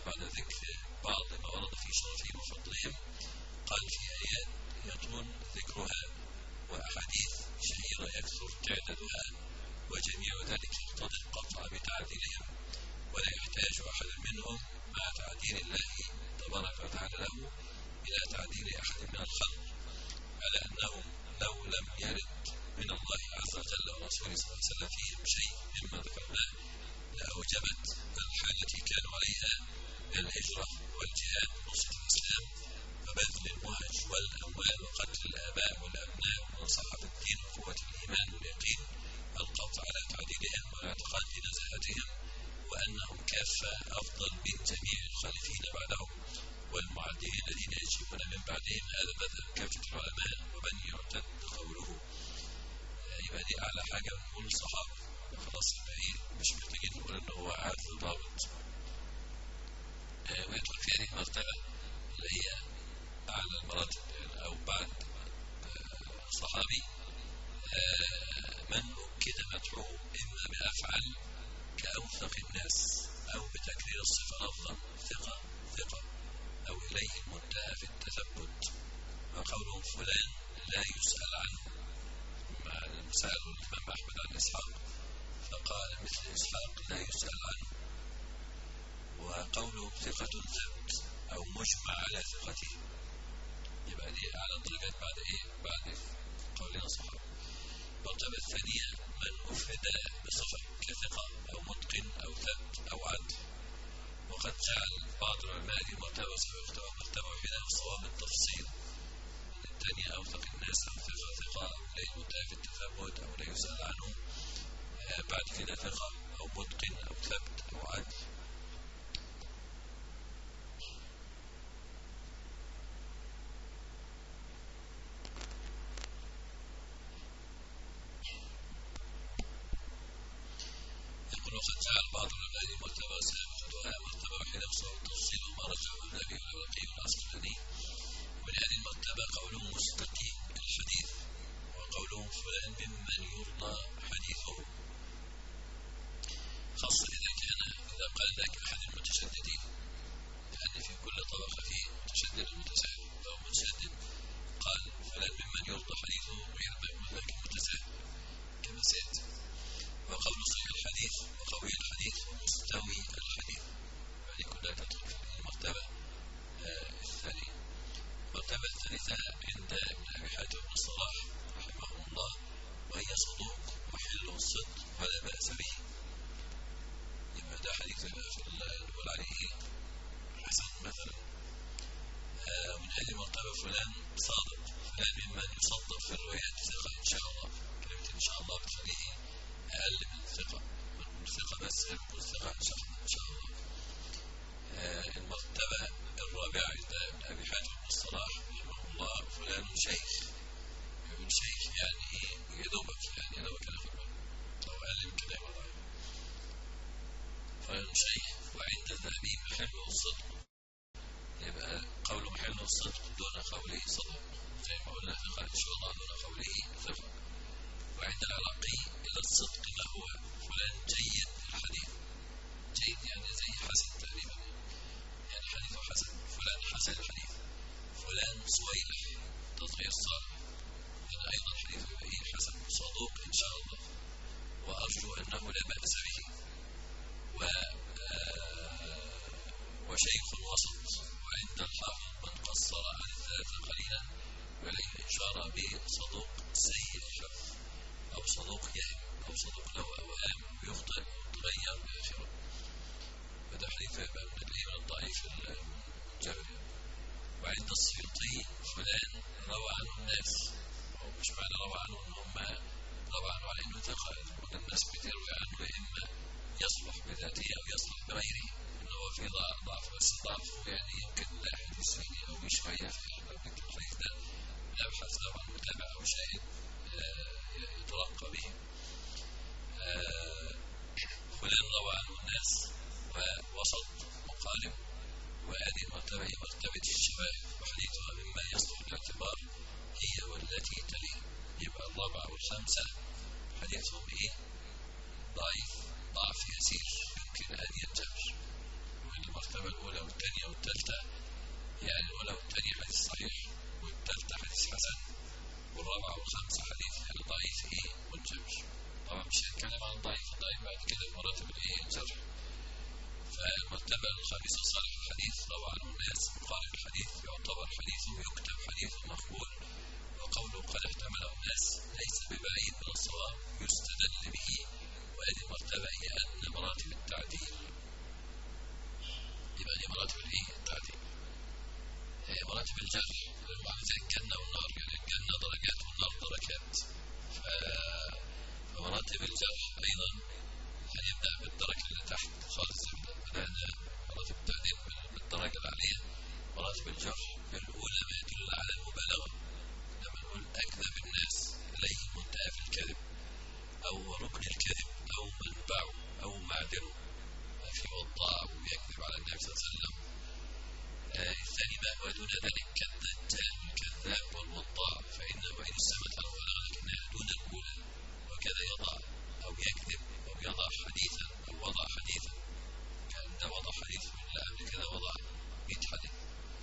بعد ذكر بعض ما ورد في شرفهم وفضلهم قال في آيات يطول ذكرها وأحاديث شهيرة يكثر تعدادها وجميع ذلك يقتضي القطع بتعديلهم ولا يحتاج أحد منهم مع تعديل الله تبارك وتعالى له إلى تعديل أحد من الخلق على أنهم لو لم يرد من الله عز وجل ورسوله صلى الله عليه وسلم فيهم شيء مما ذكرناه لأوجبت الحالة التي كانوا عليها من الهجرة والجهاد ونصرة الإسلام وبذل المهج والأموال وقتل الآباء والأبناء ومصاحبة الدين وقوة الإيمان واليقين القطع على تعديلهم والاعتقاد بنزاهتهم وأنهم كافة أفضل من جميع الخالفين بعدهم والمعدلين الذين يجيبون من بعدهم هذا مذهب كافة العلماء ومن يعتد قوله. يبقى دي أعلى حاجة بنقول الصحابة خلاص يبقى إيه مش محتاجين نقول إن هو عدل ضابط. ويدخل في هذه المرتبة اللي هي أعلى المراتب أو بعد الصحابي من أكد مدحوه إما بأفعل كأوثق الناس أو بتكرير الصفة لفظا ثقة أو إليه المنتهى في التثبت وقولهم فلان لا يسأل عنه مع المسأل الإمام أحمد عن إسحاق فقال مثل إسحاق لا يسأل عنه وقولهم ثقة ثبت أو مجمع على ثقته. يبقى دي أعلى الدرجات بعد إيه؟ بعد قولنا الصحابة. المرتبة الثانية من أفرد بصفة كثقة أو متقن أو ثبت أو عدل وقد جعل بعض العلماء دي مرتبة سبقتها مرتبة واحدة الصواب التفصيل الثانية أوثق الناس أو ثقة أو لا يمتهى في التثبت أو لا يسأل عنه بعد كده ثقة أو متقن أو ثبت أو عدل. وقد جعل بعض العلماء مرتبة سابقتها مرتبة واحدة وصواب التفصيل وما رجعه النبي والوقي والعسقلاني ومن هذه المرتبة قولهم مستقيم الحديث وقولهم فلان ممن يرضى حديثه خاصة إذا قال ذاك أحد المتشددين لأن في كل طبقة فيه متشدد ومتساهل أو متشدد قال فلان ممن يرضى حديثه غير ذاك المتساهل كما سيأتي. وقول صحيح الحديث وقوي الحديث ومستوي الحديث يعني كلها تدخل في المرتبة الثانية. المرتبة الثالثة عند ابن أبي حاتم بن الصلاح رحمه الله وهي صدوق محله الصدق ولا بأس به. يبقى ده حديث نقول عليه حسن مثلا. من هذه المرتبة فلان صادق فلان ممن يصدق في الروايات ثقة إن شاء الله. كلمة إن شاء الله بتخليه أقل من الثقة من الثقة بس يكون الثقة إن شاء الله. المرتبة الرابعة عند ابن أبي حاتم بن الصلاح رحمه الله فلان شيخ يقول شيخ يعني يدوبك يعني لو كان في الباب لو أقل من كده يبقى فلان شيخ. وعند الذهبي محله الصدق يبقى قوله محله الصدق دون قوله صدق زي ما قلنا ثقة إن شاء الله دون قوله ثقة. وعند العراقي إلى الصدق ما هو فلان جيد الحديث جيد يعني زي حسن تقريبا يعني حديثه حسن فلان حسن الحديث فلان صويلح تصغير صالح يعني أيضا حديثه حسن صدوق إن شاء الله وأرجو أنه لا بأس به. وشيخ وسط. وعند الحافظ من قصر عن الثلاثة قليلا وإليه الإشارة بصدوق سيء الحفظ أو صدوق يهم أو صدوق له أوهام ويخطئ ويتغير بآخره. هذا حديث يبقى من الإيمان الضعيف الجبري. وعند السيوطي فلان روى عنه الناس ومش معنى روى عنه إن هم روى عنه على إنه ثقة وأن الناس بتروي عنه إما يصلح بذاته أو يصلح بغيره إنه هو في ضعف بس ضعفه يعني يمكن لا حديث فيه أو شوية في الحديث ده يبحث له عن متابع أو شاهد يترقى به. فلان روى عنه الناس ووسط مقارب. وهذه المرتبة هي مرتبة الشواهد وحديثها مما يصلح الاعتبار هي والتي تليه. يبقى الرابعة والخامسة حديثهم ضعيف ضعف يسير يمكن أن ينجبر. المرتبة الأولى والثانية والثالثة، يعني الأولى والثانية حديث صحيح، والثالثة حديث حسن، والرابعة والخامسة حديث ضعيف منجبر. طبعا مش هنتكلم عن الضعيف بعد كده المراتب الجرح. فالمرتبة الخامسة صالح الحديث روى عنه الناس، مقارب الحديث يعتبر حديثه يكتب حديث مقبول، وقوله قد احتمله الناس ليس ببعيد من الصواب يستدل به. وهذه المرتبة هي أدنى مراتب التعديل. يبقى هي مراتب التعديل، هي مراتب الجرح، يعني زي الجنة والنار، يعني الجنة درجات والنار درجات. فمراتب الجرح أيضا هنبدأ بالدرجة اللي تحت خالص، بدأنا مراتب التعديل بالدرجة العالية. مراتب الجرح الأولى ما يدل على المبالغة، لما نقول أكذب الناس إليه منتهى في الكذب، أو ركن الكذب، أو منبعه، أو معدنه، في وضاع ويكذب على النبي صلى الله عليه وسلم. الثاني ما هو دون ذلك كالدجال والكذاب والوضاع، فإنه وإن استمت له بلغ لكنها دون الأولى. وكذا يضع أو يكذب أو يضع حديثا أو وضع حديثا، كان ده وضع حديث لا قبل كده وضع 100 حديث.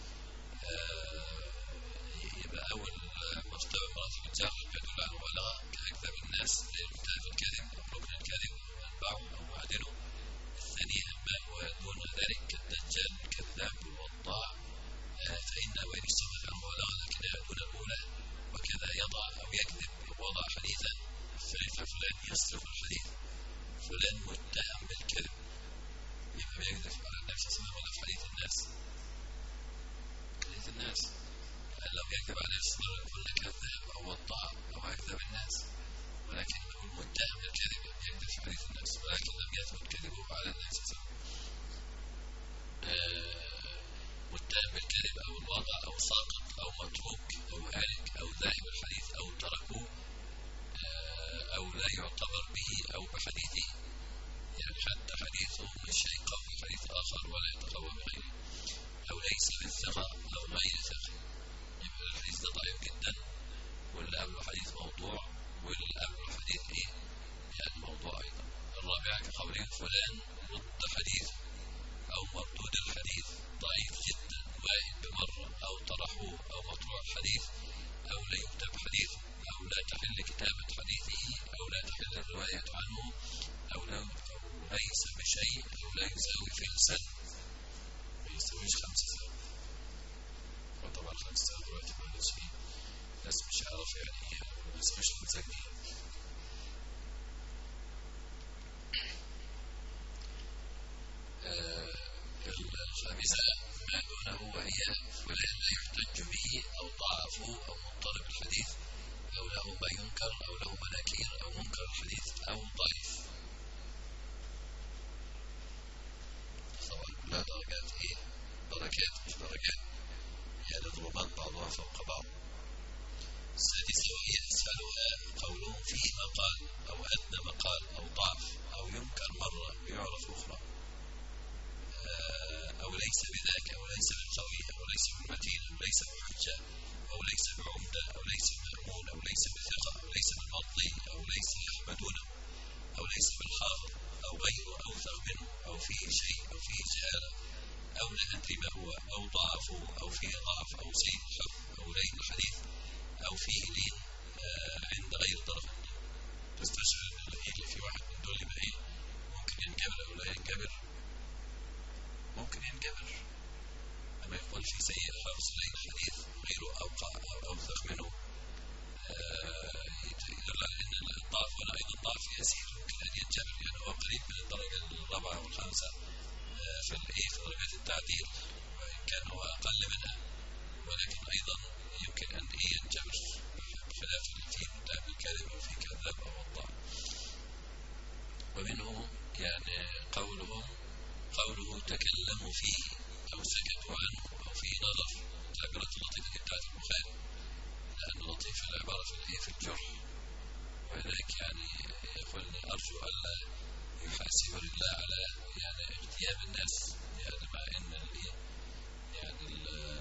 يبقى أول مرتبة مراتب الجرح يدل على المبالغة كأكذب الناس لمنتهى في الكذب، أو ركن الكذب منبعه أو معدنه. الثانية ما هو دون ذلك كالدجال الكذاب والوضاع، فإنه وإن استمت عنه مبالغة لكنها دون الأولى. وكذا يضع أو يكذب وضع حديثا، الثالثة فلان يصرف الحديث، فلان متهم بالكذب، يبقى يكذب على النبي صلى الله عليه وسلم ولا في حديث الناس. حديث الناس لو يكذب على النبي صلى الله عليه وسلم قلنا كذاب أو وضاع أو أكذب الناس، ولكن نقول متهم بالكذب يكذب في حديث الناس، ولكن لم يثبت كذبه على النبي صلى الله عليه وسلم. متهم بالكذب أو الوضع أو ساقط أو متروك أو هالك أو ذاهب الحديث أو تركه، أو لا يعتبر به أو بحديثه، يعني حتى حديثه مش هيقوي حديث آخر ولا يتقوى بغيره، أو ليس بالثقة أو غير ثقة، يبقى الحديث ده ضعيف جدا، واللي قبله حديث موضوع، واللي قبله حديث يعني موضوع أيضا. الرابعة كقوله فلان رد حديث أو مردود الحديث ضعيف جدا واحد بمرة، أو طرحه أو مطروح الحديث، أو لا يكتب حديثه، أو لا تحل كتابة حديثه، أو لا تحل الرواية عنه، أو ليس بشيء، أو لا يساوي فلسا، ما يساويش 5 سنة. وطبعا 5 سنة دلوقتي ما ناس فيه، ناس مش عارف يعني ايه، ناس مش متسجلين. الخامسة ما دونه وهي فلان لا يحتج به أو ضعفه أو مضطرب الحديث، أو له ما ينكر، أو له مناكير، أو منكر الحديث، أو ضعيف. طبعا كلها درجات درجات مش درجات، يعني ضربات بعضها فوق بعض. السادسة وهي أسهلها قولهم فيه مقال أو أدنى مقال أو ضعف، أو ينكر مرة ويعرف أخرى، أو ليس بذاك، أو ليس بالقوي، أو ليس بالمتين، أو ليس بحجة، أو ليس بعمدة، أو ليس بمأمون، أو ليس بثقة، أو ليس بالمضي، أو ليس يحمدونه، أو ليس بالحافظ، أو غيره أوثق منه، أو فيه شيء، أو فيه جهالة، أو لا أدري ما هو، أو ضعفه، أو فيه ضعف، أو سيء الحفظ، أو لين الحديث، أو فيه لين عند غير طرف. تستشعر اللي في واحد من دول يبقى ممكن ينجبر أو لا ينجبر، ممكن ينجبر. أما يقول في سيء الحفظ لين الحديث غيره أوقع أو أوثق منه، يدل على أن الضعف ولا أيضا ضعف يسير ممكن أن ينجبر، يعني هو قريب من الدرجة الرابعة والخامسة في درجات التعديل، وإن كان هو أقل منها، ولكن أيضا يمكن أن ينجبر بخلاف في متهم الكذب أو في كذاب أو وضاع. ومنه يعني قوله تكلموا فيه أو سكتوا عنه أو فيه نظر، العبارة اللطيفة بتاعت البخاري، لأن لطيف العبارة في الجرح، ولذلك يعني يقول أرجو ألا يحاسب الله على يعني اغتياب الناس، يعني مع أن يعني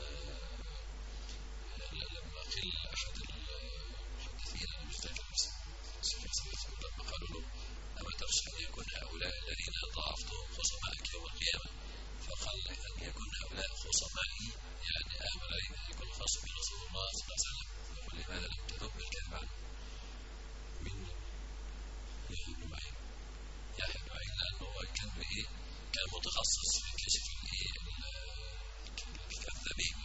لما قيل أحد المحدثين أنا مش فاكر لما قالوا له أما تخشى أن يكون هؤلاء الذين ضاعفتهم خصمائك يوم القيامة، فقال سمائه يعني آمن عليه يكون خاص برسول الله صلى الله عليه وسلم. ولماذا لم تذب الكذب عنه من يحيى بن معين؟ يحيى بن معين لأنه كان متخصص في كشف الكذابين.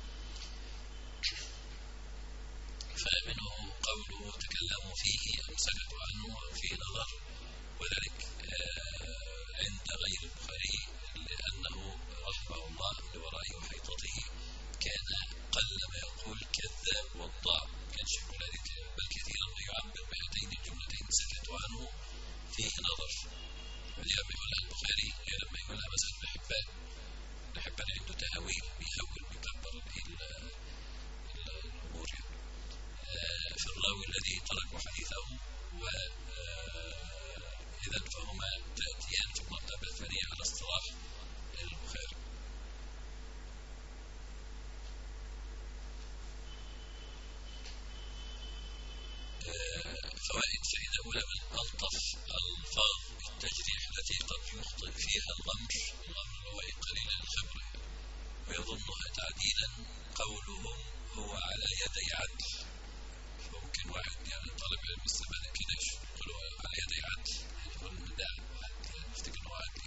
فمنه قوله تكلموا فيه أم سكتوا عنه وفيه نظر، وذلك عند غير البخاري لأنه رحمه الله لورائه وحيطته كان قلما يقول كذاب وضاع، كان يقول هذه بل كثيرا ما يعبر بهاتين الجملتين سكتوا عنه فيه نظر. ولما يقولها البخاري غير لما يقولها مثلا ابن حبان عنده تهويل بيهول بيكبر الأمور في الراوي الذي ترك حديثه، وإذا فهما تأتيان في المرتبة الثانية على اصطلاح البخاري. فوائد. فإذا أولى من ألطف ألفاظ التجريح التي قد يخطئ فيها الغمر هو قليل الخبرة ويظنها تعديلا قولهم هو على يدي عدل. فممكن واحد يعني طالب علم الزمان كده يقولوا على يدي عدل، يقول من ده عدل يفتكر انه عدل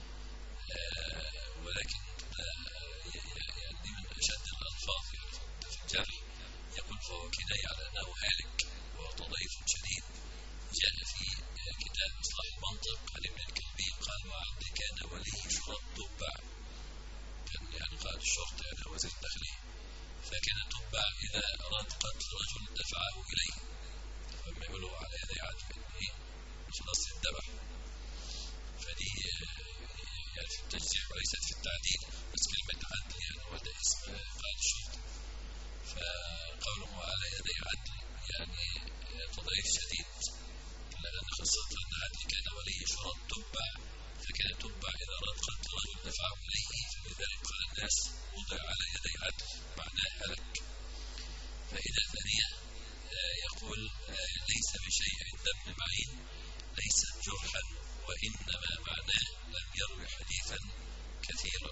ولكن يعني دي من أشد الألفاظ يعني في الجرح. يقول فهو كناية على أنه هالك وهو تضعيف شديد. جاء في كتاب إصلاح المنطق عن ابن الكلبي قال وعبد كان ولي شرط تبع، كان يعني قائد الشرطة يعني وزير الداخلية، فكان تبع إذا أراد قتل رجل دفعه إليه، فما يقولوا على يدي عدل خلاص يتذبح. فدي يعني في التجزيع وليست في التعديل، بس كلمة عدل يعني هو ده اسم قائد الشرطة. فقوله على يدي عدل يعني تضعيف شديد، لأن خاصة أن عدل كان ولي شرط تبع، فكان تبع إذا أراد قتل رجل دفعه إليه، فلذلك قال الناس وضع على يدي عدل معناه هلك. فإذا ثانية يقول ليس بشيء عند ابن معين ليست جرحا وإنما معناه لم يروي حديثا كثيرا.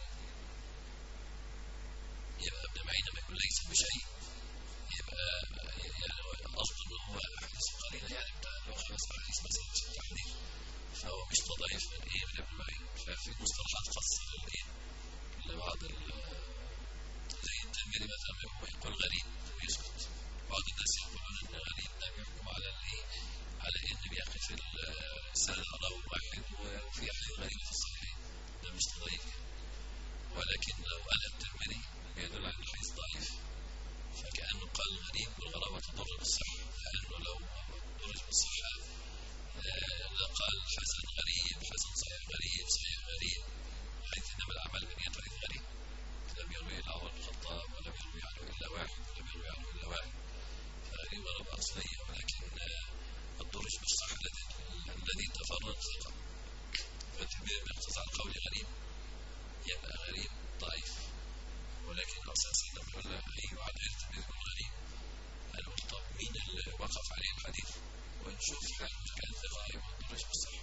يبقى ابن معين لما يقول ليس بشيء يبقى يعني أصل أنه هو أحاديث قليلة، يعني بتاع خمس أحاديث مثلا في التحديث، فهو مش تضعيف من ابن معين. ففي مصطلحات خاصة لبعض زي الترمذي مثلا يقول غريب ويسكت. بعض الناس يقولون أن غريب لا يحكم على أن بيقف السنة راوي واحد وفي أحاديث غريبة في الصحيحين، ده مش تضعيف. ولكن لو قال الترمذي يدل على الحديث ضعيف، فكأنه قال غريب والغرابة تضر بالصحة، لأنه لو ضرج بالصحة لقال حسن غريب حسن صحيح غريب صحيح غريب، حيث إنما الأعمال بالنيات حديث غريب لم يروي العمر بن الخطاب ولم يروي عنه إلا واحد ولم يروي عنه إلا واحد، فغريب غرابة أصلية. ولكن الضرج بالصحة الذي تفرد ثقة، فباختصار القول غريب يبقى غريب ضعيف. ولكن أساس لما يقول أيوة على التلميذ الغريب قالوا طب مين اللي وقف عليه الحديث ونشوف حاله كان ثقة يضرج بالصحة.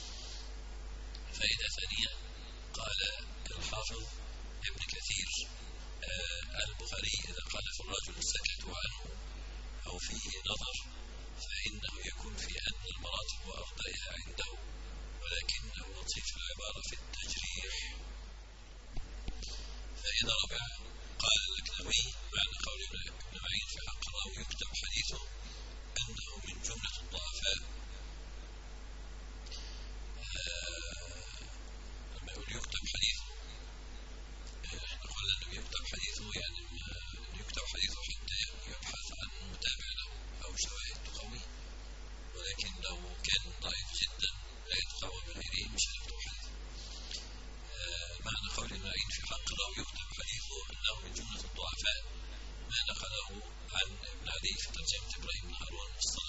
فإذا ثانية قال الحافظ ابن كثير البخاري إذا قال في الرجل سكتوا عنه أو فيه نظر فإنه يكون في أن المراتب وأرضائها عنده، ولكنه لطيف العبارة في التجريح. فإذا ربع قال اللكنوي معنى قول ابن معين في حق الراوي يكتب حديثه أنه من جملة الضعفاء. لما يقول يكتب حديثه احنا قلنا أنه يكتب حديثه يعني يكتب حديثه حتى يبحث عن متابع له أو شواهد تقوي، ولكن لو كان ضعيف جدا لا يتقوى بغيره مش هيكتب حديثه. معنى قول ابن معين في حق الراوي يكتب حديثه أنه من جملة الضعفاء ما نقله عن ابن عدي في ترجمة إبراهيم بن هارون